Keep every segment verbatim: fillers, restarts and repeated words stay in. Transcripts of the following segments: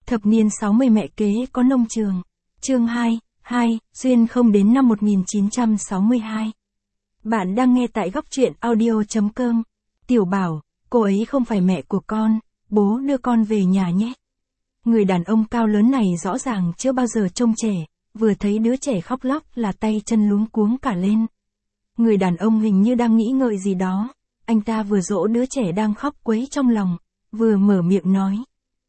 Thập niên sáu mươi mẹ kế có nông trường. Chương hai, hai, xuyên không đến năm một nghìn chín trăm sáu mươi hai. Bạn đang nghe tại góc truyện audio chấm com. Tiểu Bảo, cô ấy không phải mẹ của con, bố đưa con về nhà nhé. Người đàn ông cao lớn này rõ ràng chưa bao giờ trông trẻ, vừa thấy đứa trẻ khóc lóc là tay chân luống cuống cả lên. Người đàn ông hình như đang nghĩ ngợi gì đó, anh ta vừa dỗ đứa trẻ đang khóc quấy trong lòng, vừa mở miệng nói.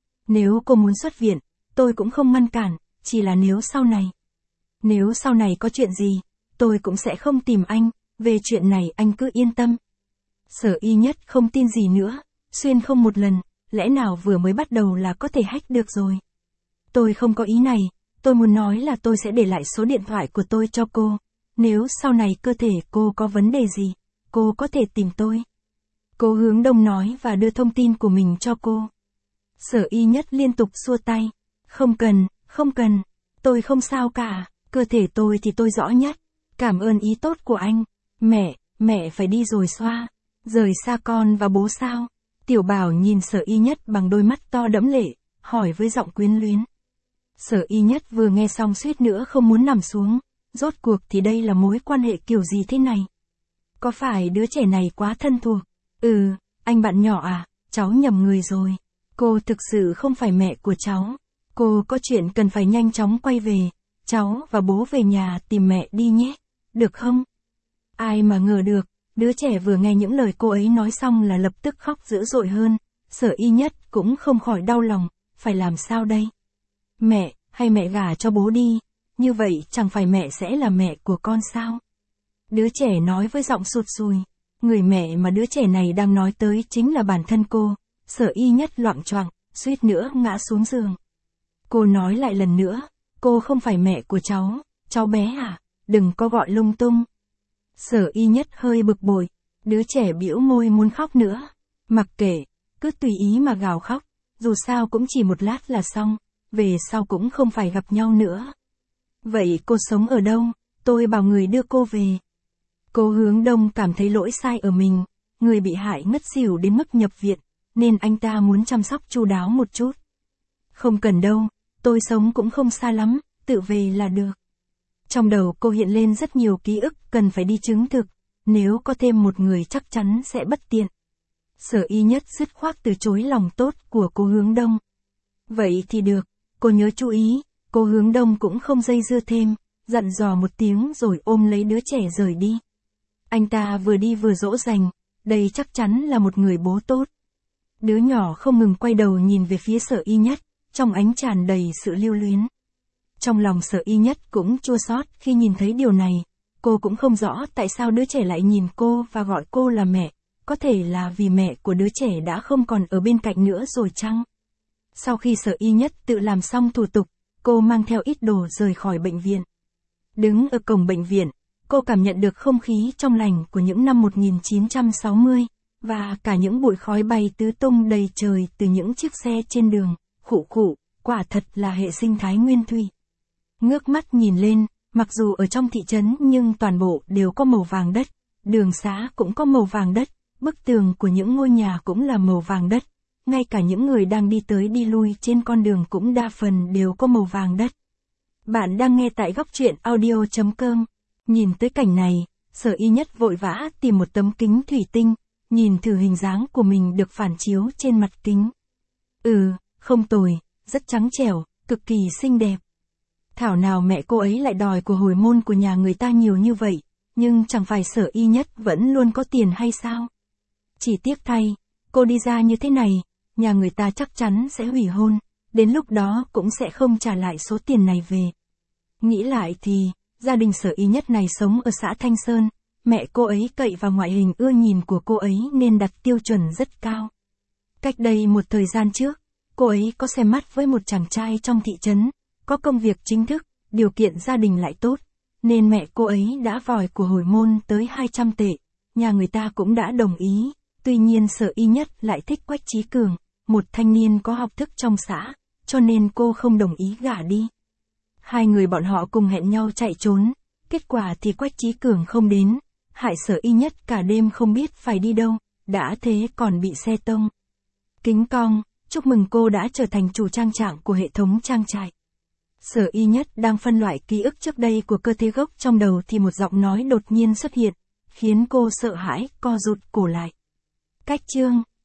Nếu cô muốn xuất viện, tôi cũng không ngăn cản, chỉ là nếu sau này. Nếu sau này có chuyện gì, tôi cũng sẽ không tìm anh, về chuyện này anh cứ yên tâm. Sở Y Nhất không tin gì nữa, xuyên không một lần, lẽ nào vừa mới bắt đầu là có thể hack được rồi. Tôi không có ý này, tôi muốn nói là tôi sẽ để lại số điện thoại của tôi cho cô. Nếu sau này cơ thể cô có vấn đề gì, cô có thể tìm tôi. Cô Hướng Đông nói và đưa thông tin của mình cho cô. Sở Y Nhất liên tục xua tay. Không cần, không cần, tôi không sao cả, cơ thể tôi thì tôi rõ nhất. Cảm ơn ý tốt của anh. Mẹ, mẹ phải đi rồi xoa. Rời xa con và bố sao? Tiểu Bảo nhìn Sở Y Nhất bằng đôi mắt to đẫm lệ, hỏi với giọng quyến luyến. Sở Y Nhất vừa nghe xong suýt nữa không muốn nằm xuống. Rốt cuộc thì đây là mối quan hệ kiểu gì thế này? Có phải đứa trẻ này quá thân thuộc? Ừ, anh bạn nhỏ à, cháu nhầm người rồi. Cô thực sự không phải mẹ của cháu. Cô có chuyện cần phải nhanh chóng quay về. Cháu và bố về nhà tìm mẹ đi nhé. Được không? Ai mà ngờ được, đứa trẻ vừa nghe những lời cô ấy nói xong là lập tức khóc dữ dội hơn. Sở Y Nhất cũng không khỏi đau lòng, phải làm sao đây? Mẹ, hay mẹ gả cho bố đi, như vậy chẳng phải mẹ sẽ là mẹ của con sao? Đứa trẻ nói với giọng sụt sùi. Người mẹ mà đứa trẻ này đang nói tới chính là bản thân cô. Sở Y Nhất loạng choạng, suýt nữa ngã xuống giường. Cô nói lại lần nữa, cô không phải mẹ của cháu, cháu bé à, đừng có gọi lung tung. Sở Y Nhất hơi bực bội, đứa trẻ bĩu môi muốn khóc nữa. Mặc kệ, cứ tùy ý mà gào khóc, dù sao cũng chỉ một lát là xong, về sau cũng không phải gặp nhau nữa. Vậy cô sống ở đâu? Tôi bảo người đưa cô về. Cô Hướng Đông cảm thấy lỗi sai ở mình, người bị hại ngất xỉu đến mức nhập viện, nên anh ta muốn chăm sóc chu đáo một chút. Không cần đâu, tôi sống cũng không xa lắm, tự về là được. Trong đầu cô hiện lên rất nhiều ký ức cần phải đi chứng thực, nếu có thêm một người chắc chắn sẽ bất tiện. Sở Y Nhất dứt khoát từ chối lòng tốt của cô Hướng Đông. Vậy thì được, cô nhớ chú ý. Cô Hướng Đông cũng không dây dưa thêm, dặn dò một tiếng rồi ôm lấy đứa trẻ rời đi. Anh ta vừa đi vừa dỗ dành, đây chắc chắn là một người bố tốt. Đứa nhỏ không ngừng quay đầu nhìn về phía Sở Y Nhất, trong ánh tràn đầy sự lưu luyến. Trong lòng Sở Y Nhất cũng chua xót khi nhìn thấy điều này, cô cũng không rõ tại sao đứa trẻ lại nhìn cô và gọi cô là mẹ, có thể là vì mẹ của đứa trẻ đã không còn ở bên cạnh nữa rồi chăng? Sau khi Sở Y Nhất tự làm xong thủ tục, cô mang theo ít đồ rời khỏi bệnh viện. Đứng ở cổng bệnh viện, cô cảm nhận được không khí trong lành của những năm một nghìn chín trăm sáu mươi, và cả những bụi khói bay tứ tung đầy trời từ những chiếc xe trên đường, khụ khụ, quả thật là hệ sinh thái nguyên thủy. Ngước mắt nhìn lên, mặc dù ở trong thị trấn nhưng toàn bộ đều có màu vàng đất, đường xá cũng có màu vàng đất, bức tường của những ngôi nhà cũng là màu vàng đất. Ngay cả những người đang đi tới đi lui trên con đường cũng đa phần đều có màu vàng đất. Bạn đang nghe tại góc truyện audio chấm com. Nhìn tới cảnh này, Sở Y Nhất vội vã tìm một tấm kính thủy tinh, nhìn thử hình dáng của mình được phản chiếu trên mặt kính. Ừ, không tồi, rất trắng trẻo, cực kỳ xinh đẹp. Thảo nào mẹ cô ấy lại đòi của hồi môn của nhà người ta nhiều như vậy, nhưng chẳng phải Sở Y Nhất vẫn luôn có tiền hay sao? Chỉ tiếc thay, cô đi ra như thế này, nhà người ta chắc chắn sẽ hủy hôn, đến lúc đó cũng sẽ không trả lại số tiền này về. Nghĩ lại thì, gia đình Sở Y Nhất này sống ở xã Thanh Sơn, mẹ cô ấy cậy vào ngoại hình ưa nhìn của cô ấy nên đặt tiêu chuẩn rất cao. Cách đây một thời gian trước, cô ấy có xem mắt với một chàng trai trong thị trấn, có công việc chính thức, điều kiện gia đình lại tốt, nên mẹ cô ấy đã vòi của hồi môn tới hai trăm tệ, nhà người ta cũng đã đồng ý. Tuy nhiên Sở Y Nhất lại thích Quách Chí Cường, một thanh niên có học thức trong xã, cho nên cô không đồng ý gả đi. Hai người bọn họ cùng hẹn nhau chạy trốn, kết quả thì Quách Chí Cường không đến, hại Sở Y Nhất cả đêm không biết phải đi đâu, đã thế còn bị xe tông. Kính cong, Chúc mừng cô đã trở thành chủ trang trại của hệ thống trang trại. Sở Y Nhất đang phân loại ký ức trước đây của cơ thể gốc trong đầu thì một giọng nói đột nhiên xuất hiện, khiến cô sợ hãi, co rụt cổ lại. Cách chương